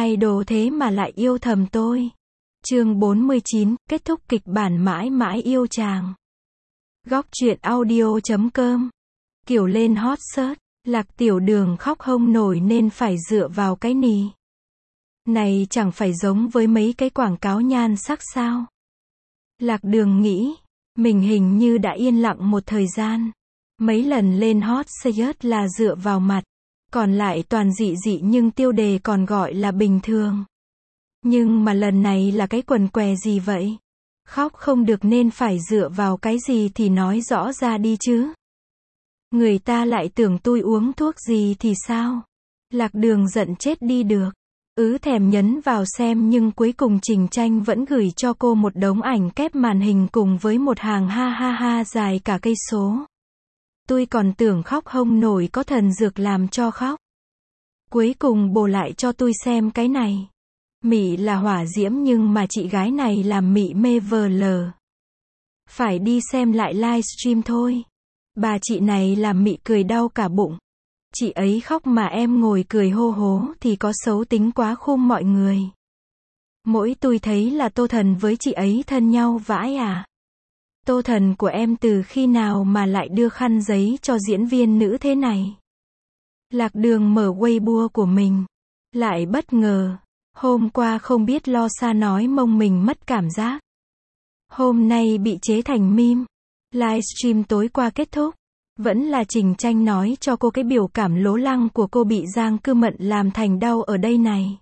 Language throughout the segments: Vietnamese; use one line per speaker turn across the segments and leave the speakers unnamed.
idol thế mà lại yêu thầm tôi. Chương 49, kết thúc kịch bản mãi mãi yêu chàng. Góc truyện audio.com. Kiểu lên hot search, Lạc Tiểu Đường khóc không nổi nên phải dựa vào cái nì. Này chẳng phải giống với mấy cái quảng cáo nhan sắc sao? Lạc Đường nghĩ, mình hình như đã yên lặng một thời gian. Mấy lần lên hot search là dựa vào mặt, còn lại toàn dị dị nhưng tiêu đề còn gọi là bình thường. Nhưng mà lần này là cái quần què gì vậy? Khóc không được nên phải dựa vào cái gì thì nói rõ ra đi chứ. Người ta lại tưởng tôi uống thuốc gì thì sao? Lạc Đường giận chết đi được. Thèm nhấn vào xem nhưng cuối cùng Trình Tranh vẫn gửi cho cô một đống ảnh kép màn hình cùng với một hàng ha ha ha dài cả cây số. Tôi còn tưởng khóc không nổi có thần dược làm cho khóc. Cuối cùng bồ lại cho tôi xem cái này. Mị là hỏa diễm nhưng mà chị gái này làm mị mê vờ lờ. Phải đi xem lại livestream thôi. Bà chị này làm mị cười đau cả bụng. Chị ấy khóc mà em ngồi cười hô hố thì có xấu tính quá khum mọi người. Mỗi tôi thấy là Tô Thần với chị ấy thân nhau vãi à. Tô Thần của em từ khi nào mà lại đưa khăn giấy cho diễn viên nữ thế này? Lạc Đường mở Weibo của mình. Lại bất ngờ. Hôm qua không biết lo xa nói mông mình mất cảm giác. Hôm nay bị chế thành meme. Livestream tối qua kết thúc. Vẫn là Trình Tranh nói cho cô cái biểu cảm lố lăng của cô bị Giang Cư Mận làm thành đau ở đây này.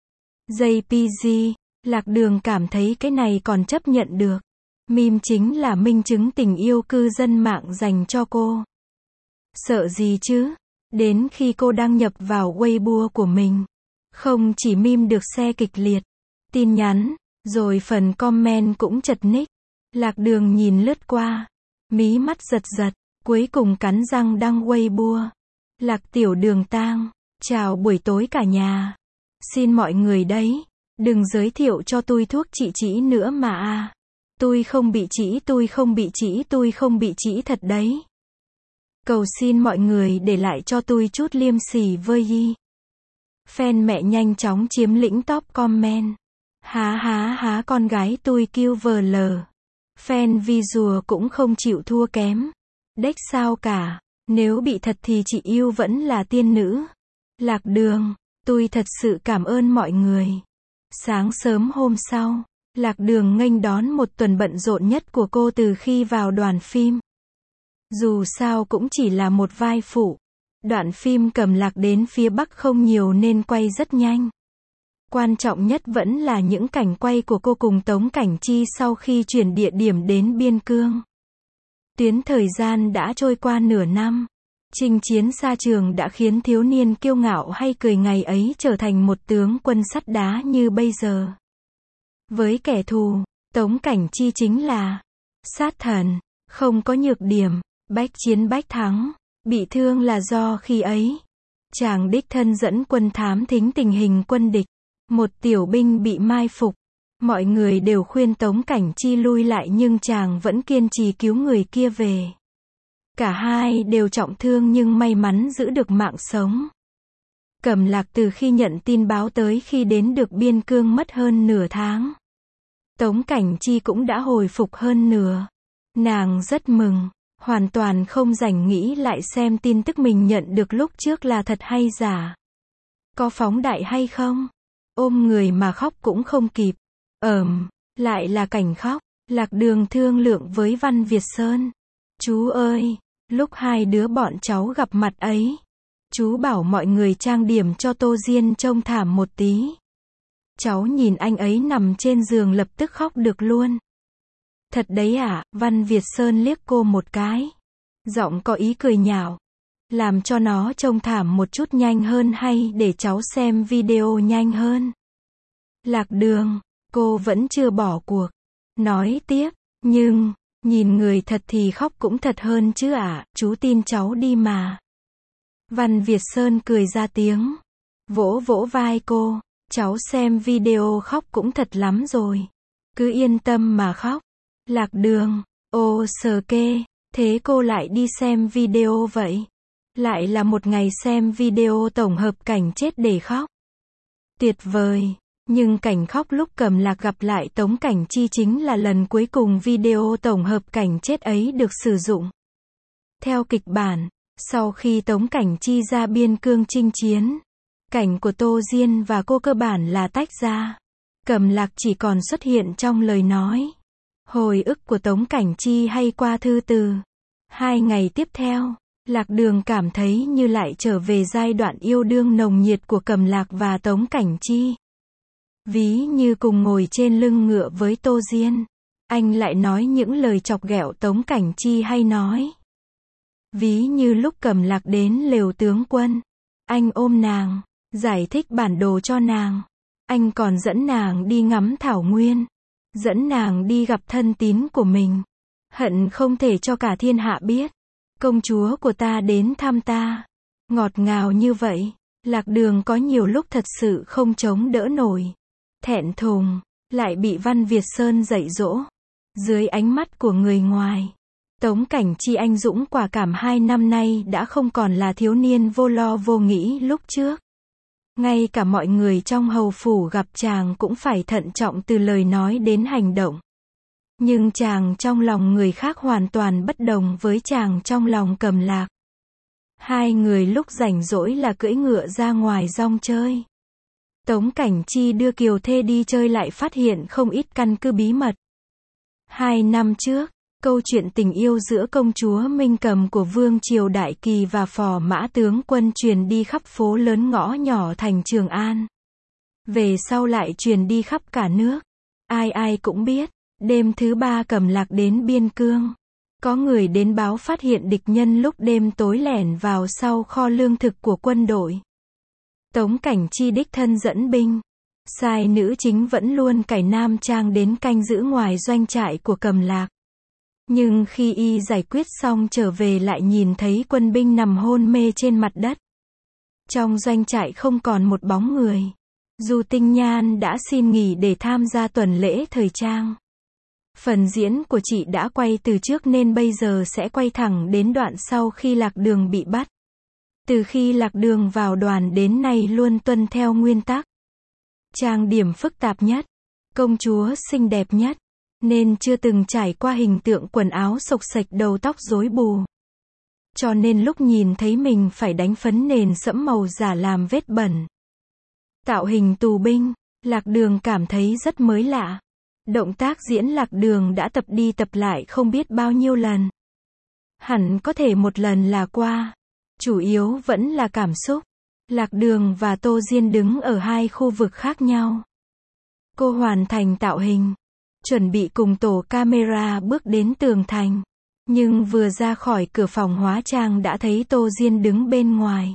JPG, Lạc Đường cảm thấy cái này còn chấp nhận được. Meme chính là minh chứng tình yêu cư dân mạng dành cho cô. Sợ gì chứ? Đến khi cô đăng nhập vào Weibo của mình. Không chỉ meme được share kịch liệt. Tin nhắn, rồi phần comment cũng chật ních. Lạc Đường nhìn lướt qua. Mí mắt giật giật. Cuối cùng cắn răng đăng Weibo. Lạc Tiểu Đường tang. Chào buổi tối cả nhà. Xin mọi người đấy. Đừng giới thiệu cho tôi thuốc trị trĩ nữa mà à. Tôi không bị trĩ, tôi không bị trĩ, tôi không bị trĩ thật đấy. Cầu xin mọi người để lại cho tôi chút liêm sỉ vơi y. Fan mẹ nhanh chóng chiếm lĩnh top comment. Há há há con gái tôi kêu vờ lờ. Fan visual cũng không chịu thua kém. Đếch sao cả. Nếu bị thật thì chị yêu vẫn là tiên nữ. Lạc Đường, tôi thật sự cảm ơn mọi người. Sáng sớm hôm sau, Lạc Đường nghênh đón một tuần bận rộn nhất của cô từ khi vào đoàn phim. Dù sao cũng chỉ là một vai phụ. Đoạn phim cầm Lạc đến phía Bắc không nhiều nên quay rất nhanh. Quan trọng nhất vẫn là những cảnh quay của cô cùng Tống Cảnh Chi sau khi chuyển địa điểm đến Biên Cương. Tuyến thời gian đã trôi qua nửa năm. Chinh chiến xa trường đã khiến thiếu niên kiêu ngạo hay cười ngày ấy trở thành một tướng quân sắt đá như bây giờ. Với kẻ thù, Tống Cảnh Chi chính là sát thần, không có nhược điểm, bách chiến bách thắng. Bị thương là do khi ấy chàng đích thân dẫn quân thám thính tình hình quân địch. Một tiểu binh bị mai phục. Mọi người đều khuyên Tống Cảnh Chi lui lại nhưng chàng vẫn kiên trì cứu người kia về. Cả hai đều trọng thương nhưng may mắn giữ được mạng sống. Cẩm Lạc từ khi nhận tin báo tới khi đến được Biên Cương mất hơn nửa tháng. Tống Cảnh Chi cũng đã hồi phục hơn nửa. Nàng rất mừng, hoàn toàn không rảnh nghĩ lại xem tin tức mình nhận được lúc trước là thật hay giả. Có phóng đại hay không? Ôm người mà khóc cũng không kịp. Lại là cảnh khóc. Lạc Đường thương lượng với Văn Việt Sơn. Chú ơi, lúc hai đứa bọn cháu gặp mặt ấy, chú bảo mọi người trang điểm cho Tô Diên trông thảm một tí. Cháu nhìn anh ấy nằm trên giường lập tức khóc được luôn. Thật đấy à? Văn Việt Sơn liếc cô một cái. Giọng có ý cười nhạo. Làm cho nó trông thảm một chút nhanh hơn hay để cháu xem video nhanh hơn? Lạc Đường, cô vẫn chưa bỏ cuộc. Nói tiếp, nhưng, nhìn người thật thì khóc cũng thật hơn chứ ạ, chú tin cháu đi mà. Văn Việt Sơn cười ra tiếng. Vỗ vỗ vai cô, cháu xem video khóc cũng thật lắm rồi. Cứ yên tâm mà khóc. Lạc Đường, ô sờ kê, thế cô lại đi xem video vậy? Lại là một ngày xem video tổng hợp cảnh chết để khóc. Tuyệt vời. Nhưng cảnh khóc lúc Cầm Lạc gặp lại Tống Cảnh Chi chính là lần cuối cùng video tổng hợp cảnh chết ấy được sử dụng. Theo kịch bản, sau khi Tống Cảnh Chi ra biên cương chinh chiến, cảnh của Tô Diên và cô cơ bản là tách ra. Cầm Lạc chỉ còn xuất hiện trong lời nói, hồi ức của Tống Cảnh Chi hay qua thư từ. 2 ngày tiếp theo, Lạc Đường cảm thấy như lại trở về giai đoạn yêu đương nồng nhiệt của Cầm Lạc và Tống Cảnh Chi. Ví như cùng ngồi trên lưng ngựa với Tô Diên, anh lại nói những lời chọc ghẹo Tống Cảnh Chi hay nói. Ví như lúc Cầm Lạc đến lều tướng quân, anh ôm nàng, giải thích bản đồ cho nàng. Anh còn dẫn nàng đi ngắm thảo nguyên, dẫn nàng đi gặp thân tín của mình. Hận không thể cho cả thiên hạ biết, công chúa của ta đến thăm ta. Ngọt ngào như vậy, Lạc Đường có nhiều lúc thật sự không chống đỡ nổi. Thẹn thùng, lại bị Văn Việt Sơn dạy dỗ. Dưới ánh mắt của người ngoài, Tống Cảnh Chi anh dũng quả cảm 2 năm nay đã không còn là thiếu niên vô lo vô nghĩ lúc trước. Ngay cả mọi người trong hầu phủ gặp chàng cũng phải thận trọng từ lời nói đến hành động. Nhưng chàng trong lòng người khác hoàn toàn bất đồng với chàng trong lòng Cầm Lạc. 2 người lúc rảnh rỗi là cưỡi ngựa ra ngoài rong chơi. Tống Cảnh Chi đưa Kiều Thê đi chơi lại phát hiện không ít căn cứ bí mật. 2 năm trước, câu chuyện tình yêu giữa công chúa Minh Cầm của Vương Triều Đại Kỳ và Phò Mã tướng quân truyền đi khắp phố lớn ngõ nhỏ thành Trường An. Về sau lại truyền đi khắp cả nước. Ai ai cũng biết, đêm thứ 3 Cầm Lạc đến biên cương. Có người đến báo phát hiện địch nhân lúc đêm tối lẻn vào sau kho lương thực của quân đội. Tống Cảnh Chi đích thân dẫn binh. Sai nữ chính vẫn luôn cải nam trang đến canh giữ ngoài doanh trại của Cầm Lạc. Nhưng khi y giải quyết xong trở về lại nhìn thấy quân binh nằm hôn mê trên mặt đất. Trong doanh trại không còn một bóng người. Du Tinh Nhan đã xin nghỉ để tham gia tuần lễ thời trang. Phần diễn của chị đã quay từ trước nên bây giờ sẽ quay thẳng đến đoạn sau khi Lạc Đường bị bắt. Từ khi Lạc Đường vào đoàn đến nay luôn tuân theo nguyên tắc. Trang điểm phức tạp nhất, công chúa xinh đẹp nhất, nên chưa từng trải qua hình tượng quần áo xộc xệch đầu tóc rối bù. Cho nên lúc nhìn thấy mình phải đánh phấn nền sẫm màu giả làm vết bẩn. Tạo hình tù binh, Lạc Đường cảm thấy rất mới lạ. Động tác diễn Lạc Đường đã tập đi tập lại không biết bao nhiêu lần. Hẳn có thể một lần là qua. Chủ yếu vẫn là cảm xúc. Lạc Đường và Tô Diên đứng ở 2 khu vực khác nhau. Cô hoàn thành tạo hình, chuẩn bị cùng tổ camera bước đến tường thành. Nhưng vừa ra khỏi cửa phòng hóa trang đã thấy Tô Diên đứng bên ngoài.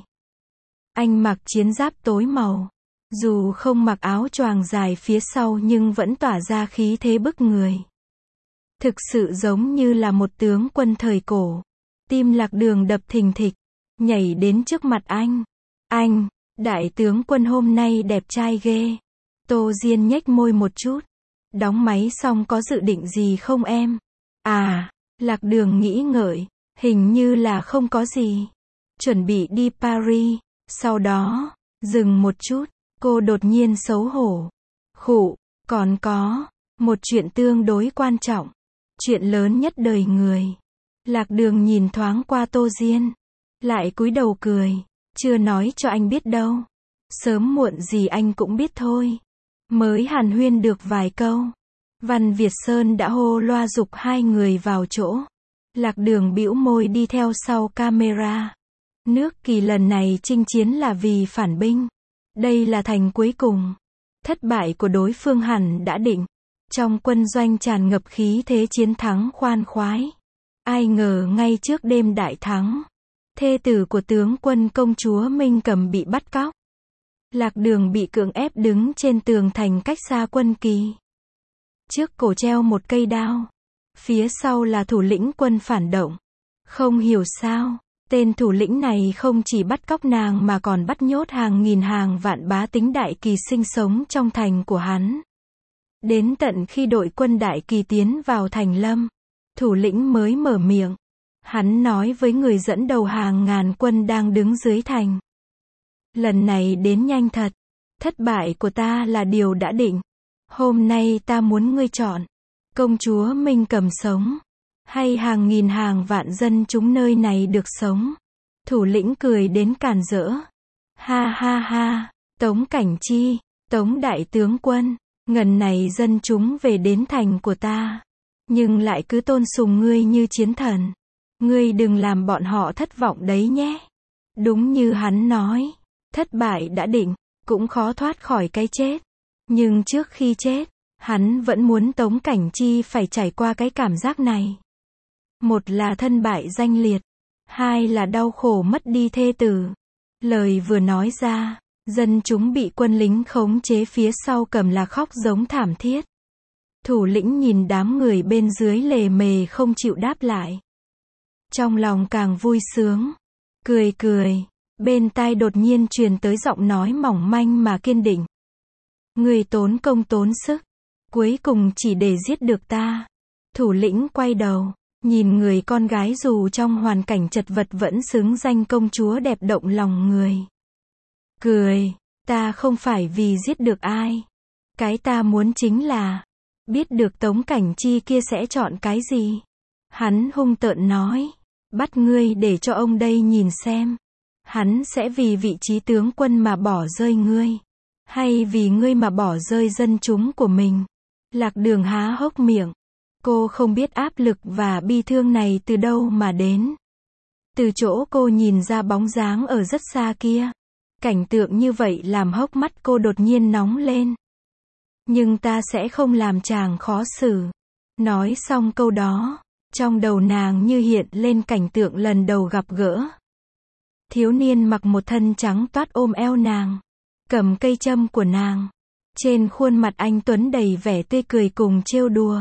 Anh mặc chiến giáp tối màu. Dù không mặc áo choàng dài phía sau nhưng vẫn tỏa ra khí thế bức người. Thực sự giống như là một tướng quân thời cổ. Tim Lạc Đường đập thình thịch, nhảy đến trước mặt anh. Anh, đại tướng quân hôm nay đẹp trai ghê. Tô Diên nhếch môi một chút. Đóng máy xong có dự định gì không em? À, Lạc Đường nghĩ ngợi, hình như là không có gì. Chuẩn bị đi Paris, sau đó, dừng một chút, cô đột nhiên xấu hổ. Khụ, còn có, một chuyện tương đối quan trọng. Chuyện lớn nhất đời người. Lạc Đường nhìn thoáng qua Tô Diên, lại cúi đầu cười. Chưa nói cho anh biết đâu. Sớm muộn gì anh cũng biết thôi. Mới hàn huyên được vài câu. Văn Việt Sơn đã hô loa giục 2 người vào chỗ. Lạc Đường bĩu môi đi theo sau camera. Nước Kỳ lần này chinh chiến là vì phản binh. Đây là thành cuối cùng. Thất bại của đối phương hẳn đã định. Trong quân doanh tràn ngập khí thế chiến thắng khoan khoái. Ai ngờ ngay trước đêm đại thắng, thê tử của tướng quân công chúa Minh Cầm bị bắt cóc. Lạc Đường bị cưỡng ép đứng trên tường thành cách xa quân Kỳ. Trước cổ treo một cây đao. Phía sau là thủ lĩnh quân phản động. Không hiểu sao, tên thủ lĩnh này không chỉ bắt cóc nàng mà còn bắt nhốt hàng nghìn hàng vạn bá tính Đại Kỳ sinh sống trong thành của hắn. Đến tận khi đội quân Đại Kỳ tiến vào thành Lâm, thủ lĩnh mới mở miệng. Hắn nói với người dẫn đầu hàng ngàn quân đang đứng dưới thành. Lần này đến nhanh thật. Thất bại của ta là điều đã định. Hôm nay ta muốn ngươi chọn. Công chúa Minh Cầm sống. Hay hàng nghìn hàng vạn dân chúng nơi này được sống. Thủ lĩnh cười đến càn rỡ. Ha ha ha, Tống Cảnh Chi, Tống đại tướng quân, ngần này dân chúng về đến thành của ta. Nhưng lại cứ tôn sùng ngươi như chiến thần. Ngươi đừng làm bọn họ thất vọng đấy nhé. Đúng như hắn nói, thất bại đã định, cũng khó thoát khỏi cái chết. Nhưng trước khi chết, hắn vẫn muốn Tống Cảnh Chi phải trải qua cái cảm giác này. Một là thân bại danh liệt, hai là đau khổ mất đi thê tử. Lời vừa nói ra, dân chúng bị quân lính khống chế phía sau cầm là khóc giống thảm thiết. Thủ lĩnh nhìn đám người bên dưới lề mề không chịu đáp lại. Trong lòng càng vui sướng, cười cười, bên tai đột nhiên truyền tới giọng nói mỏng manh mà kiên định. Người tốn công tốn sức, cuối cùng chỉ để giết được ta. Thủ lĩnh quay đầu, nhìn người con gái dù trong hoàn cảnh chật vật vẫn xứng danh công chúa đẹp động lòng người. Cười, ta không phải vì giết được ai. Cái ta muốn chính là, biết được Tống Cảnh Chi kia sẽ chọn cái gì. Hắn hung tợn nói, bắt ngươi để cho ông đây nhìn xem. Hắn sẽ vì vị trí tướng quân mà bỏ rơi ngươi. Hay vì ngươi mà bỏ rơi dân chúng của mình. Lạc Đường há hốc miệng. Cô không biết áp lực và bi thương này từ đâu mà đến. Từ chỗ cô nhìn ra bóng dáng ở rất xa kia. Cảnh tượng như vậy làm hốc mắt cô đột nhiên nóng lên. Nhưng ta sẽ không làm chàng khó xử. Nói xong câu đó, trong đầu nàng như hiện lên cảnh tượng lần đầu gặp gỡ. Thiếu niên mặc một thân trắng toát ôm eo nàng, cầm cây châm của nàng. Trên khuôn mặt anh tuấn đầy vẻ tươi cười cùng trêu đùa.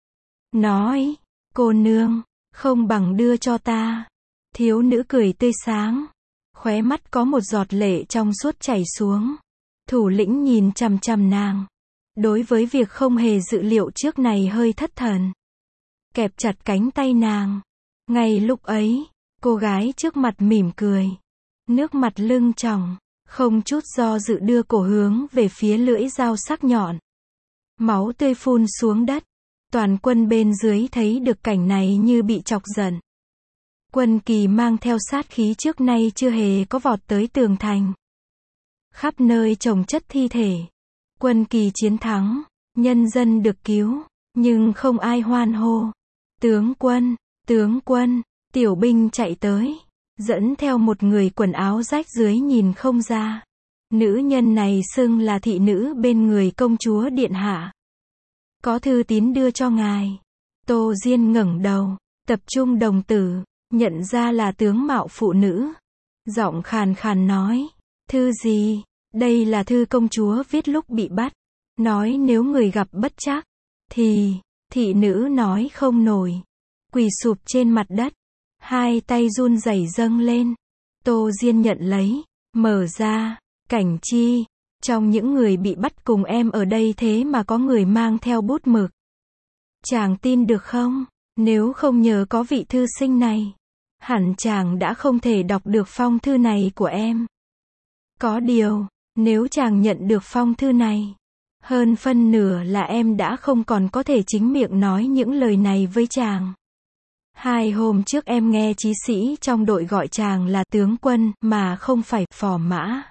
Nói, cô nương, không bằng đưa cho ta. Thiếu nữ cười tươi sáng, khóe mắt có một giọt lệ trong suốt chảy xuống. Thủ lĩnh nhìn chằm chằm nàng. Đối với việc không hề dự liệu trước này hơi thất thần. Kẹp chặt cánh tay nàng. Ngay lúc ấy, cô gái trước mặt mỉm cười. Nước mặt lưng tròng, không chút do dự đưa cổ hướng về phía lưỡi dao sắc nhọn. Máu tươi phun xuống đất. Toàn quân bên dưới thấy được cảnh này như bị chọc giận. Quân Kỳ mang theo sát khí trước nay chưa hề có vọt tới tường thành. Khắp nơi chồng chất thi thể. Quân Kỳ chiến thắng, nhân dân được cứu, nhưng không ai hoan hô. Tướng quân, tiểu binh chạy tới, dẫn theo một người quần áo rách dưới nhìn không ra. Nữ nhân này xưng là thị nữ bên người công chúa điện hạ. Có thư tín đưa cho ngài. Tô Diên ngẩng đầu, tập trung đồng tử, nhận ra là tướng mạo phụ nữ. Giọng khàn khàn nói, thư gì? Đây là thư công chúa viết lúc bị bắt. Nói nếu người gặp bất trắc, thì, thị nữ nói không nổi. Quỳ sụp trên mặt đất. Hai tay run rẩy dâng lên. Tô Diên nhận lấy, mở ra, Cảnh Chi. Trong những người bị bắt cùng em ở đây thế mà có người mang theo bút mực. Chàng tin được không? Nếu không nhờ có vị thư sinh này, hẳn chàng đã không thể đọc được phong thư này của em. Có điều, nếu chàng nhận được phong thư này, hơn phân nửa là em đã không còn có thể chính miệng nói những lời này với chàng. 2 hôm trước em nghe chí sĩ trong đội gọi chàng là tướng quân mà không phải phò mã.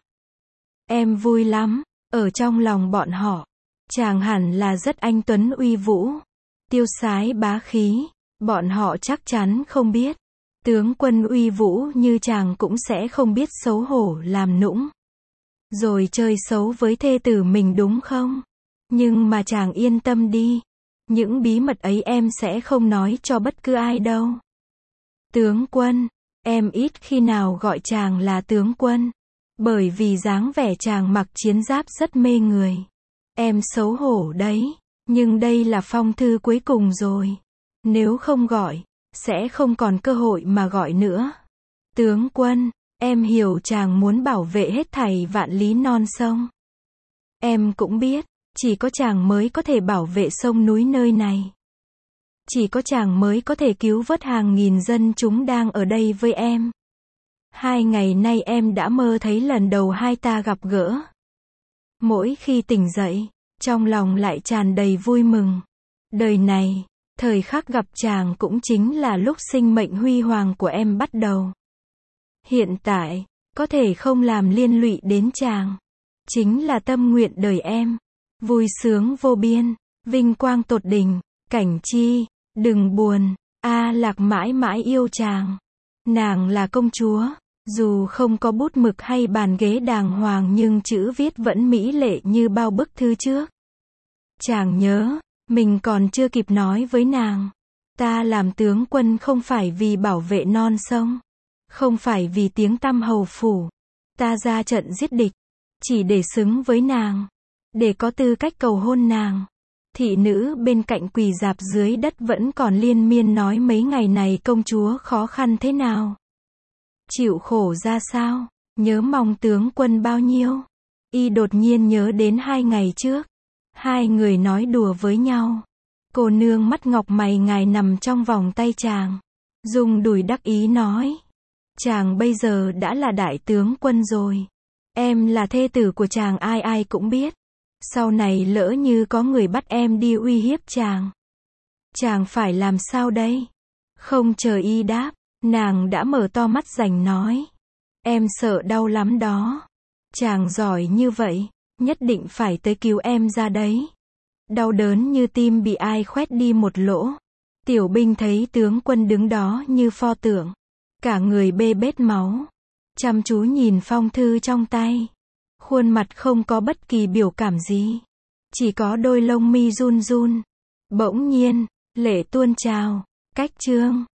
Em vui lắm, ở trong lòng bọn họ, chàng hẳn là rất anh tuấn uy vũ, tiêu sái bá khí, bọn họ chắc chắn không biết. Tướng quân uy vũ như chàng cũng sẽ không biết xấu hổ làm nũng. Rồi chơi xấu với thê tử mình đúng không? Nhưng mà chàng yên tâm đi. Những bí mật ấy em sẽ không nói cho bất cứ ai đâu. Tướng quân, em ít khi nào gọi chàng là tướng quân. Bởi vì dáng vẻ chàng mặc chiến giáp rất mê người. Em xấu hổ đấy. Nhưng đây là phong thư cuối cùng rồi. Nếu không gọi, sẽ không còn cơ hội mà gọi nữa. Tướng quân, em hiểu chàng muốn bảo vệ hết thảy vạn lý non sông. Em cũng biết, chỉ có chàng mới có thể bảo vệ sông núi nơi này. Chỉ có chàng mới có thể cứu vớt hàng nghìn dân chúng đang ở đây với em. 2 ngày nay em đã mơ thấy lần đầu hai ta gặp gỡ. Mỗi khi tỉnh dậy, trong lòng lại tràn đầy vui mừng. Đời này, thời khắc gặp chàng cũng chính là lúc sinh mệnh huy hoàng của em bắt đầu. Hiện tại, có thể không làm liên lụy đến chàng. Chính là tâm nguyện đời em. Vui sướng vô biên, vinh quang tột đỉnh, Cảnh Chi, đừng buồn, A Lạc mãi mãi yêu chàng. Nàng là công chúa, dù không có bút mực hay bàn ghế đàng hoàng nhưng chữ viết vẫn mỹ lệ như bao bức thư trước. Chàng nhớ, mình còn chưa kịp nói với nàng. Ta làm tướng quân không phải vì bảo vệ non sông, không phải vì tiếng tăm hầu phủ. Ta ra trận giết địch, chỉ để xứng với nàng, để có tư cách cầu hôn nàng. Thị nữ bên cạnh quỳ rạp dưới đất vẫn còn liên miên nói mấy ngày này công chúa khó khăn thế nào, chịu khổ ra sao, nhớ mong tướng quân bao nhiêu. Y đột nhiên nhớ đến 2 ngày trước, hai người nói đùa với nhau. Cô nương mắt ngọc mày ngài nằm trong vòng tay chàng, dùng đùi đắc ý nói, chàng bây giờ đã là đại tướng quân rồi, em là thê tử của chàng ai ai cũng biết. Sau này lỡ như có người bắt em đi uy hiếp chàng phải làm sao đây? Không chờ y đáp, nàng đã mở to mắt rành nói, em sợ đau lắm đó. Chàng giỏi như vậy, nhất định phải tới cứu em ra đấy. Đau đớn như tim bị ai khoét đi một lỗ. Tiểu binh thấy tướng quân đứng đó như pho tượng, cả người bê bết máu, chăm chú nhìn phong thư trong tay. Khuôn mặt không có bất kỳ biểu cảm gì, chỉ có đôi lông mi run run. Bỗng nhiên, lệ tuôn trào. Cách chương